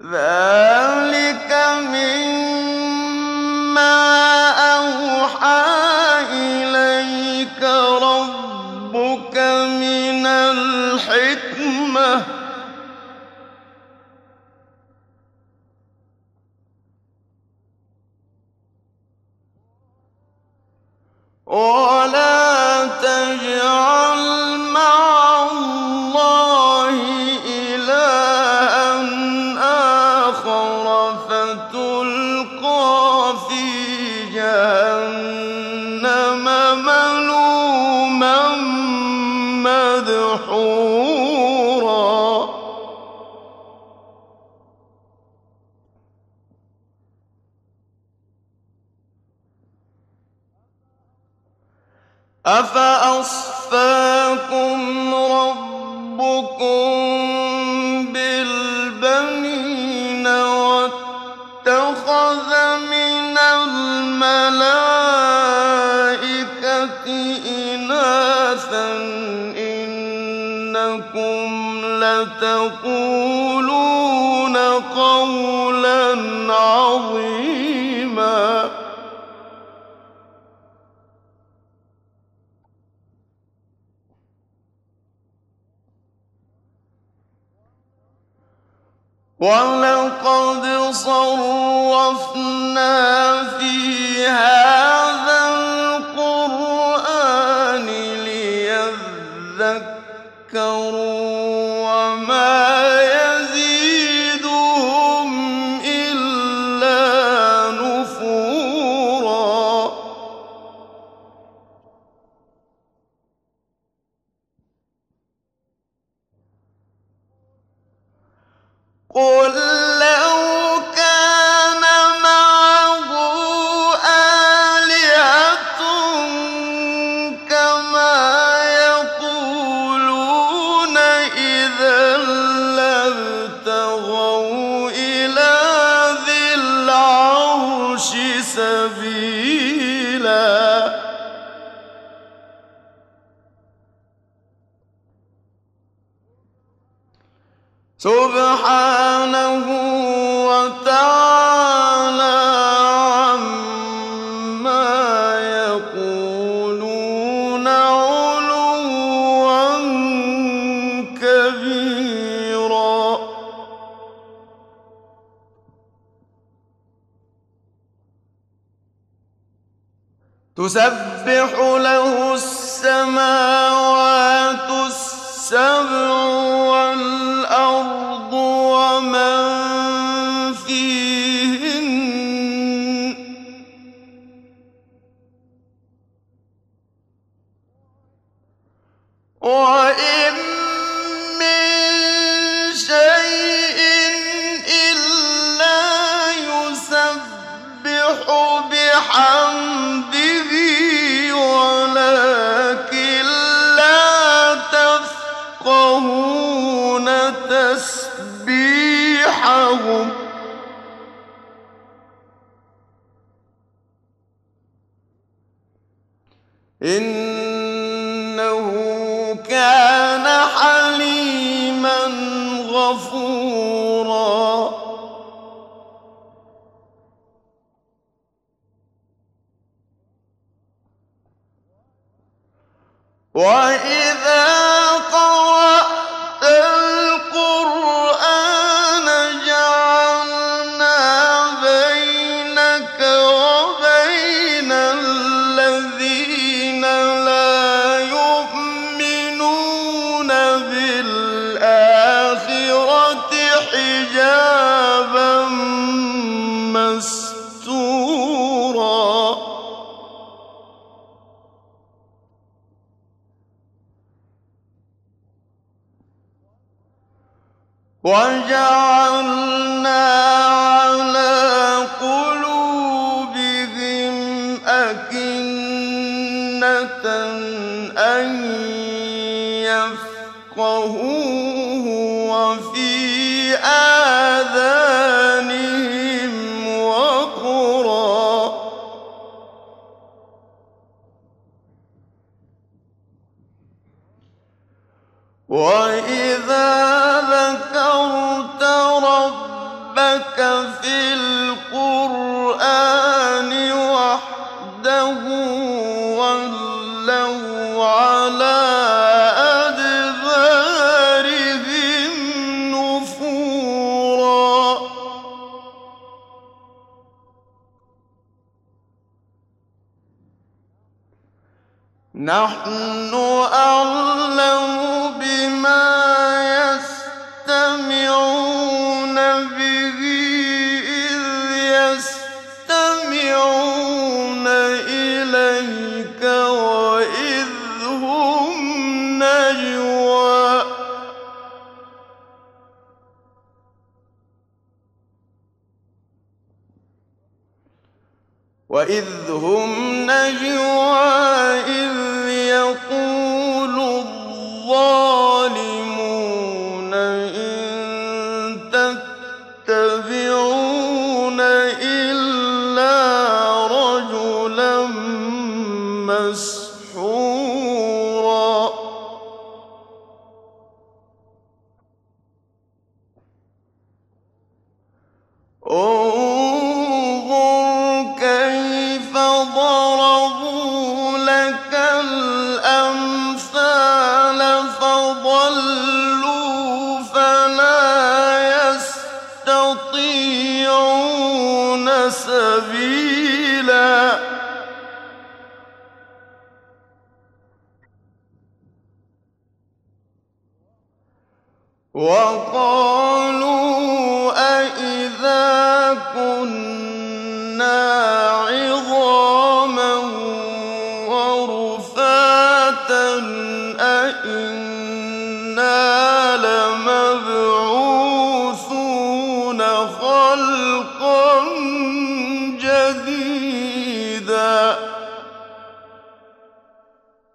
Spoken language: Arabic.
ذلك مما أوحى إليك ربك من الحكمة ۗ ولا تجعل مع الله إلها آخر فتلقى في جهنم ملوما مدحورا. أفأصفاكم ربكم بالبنين واتخذ من الملائكة إناثا إنكم لتقولون قولا عظيما. وَلَقَدْ صَرَّفْنَا فِي هَٰذَا الْقُرْآنِ لِيَذَّكَّرُوا وَمَا يَزِيدُهُمْ إِلَّا نُفُورًا. قُل لَّوْ كَانَ مَعَهُ آلِهَةٌ كَمَا يَقُولُونَ إِذًا لَّابْتَغَوْا إِلَىٰ ذِي الْعَرْشِ سَبِيلًا. سبحانه وتعالى عما يقولون علوا كبيرا. تسبح له السماوات السبع والأرض ومن فيهن وإن من شيء إلا يسبح بحمده ولكن لا تفقهون تسبيحهم إنه كان حليما غفورا. وإذا قرأت القرآن جعلنا بينك وبين الذين لا يؤمنون بالآخرة حجابا مستورا. وجعلنا على قلوبهم أكنة أن يفقهوه وفي آذانهم وقرا وإذا ذكرت ربك في القرآن وحده ولوا على أدبارهم نفورا نحن أعلم بما يستمعون به إذ يستمعون إليك وإذ هم نجوى إذ يقول الظالمون إن تتبعون إلا رجلا مسحورا انظر كيف ضربوا لك الأمثال فضلوا فلا يستطيعون سبيلا وقالوا أإذا كنا عظاما ورفاتا أإنا لمبعوثون خلقا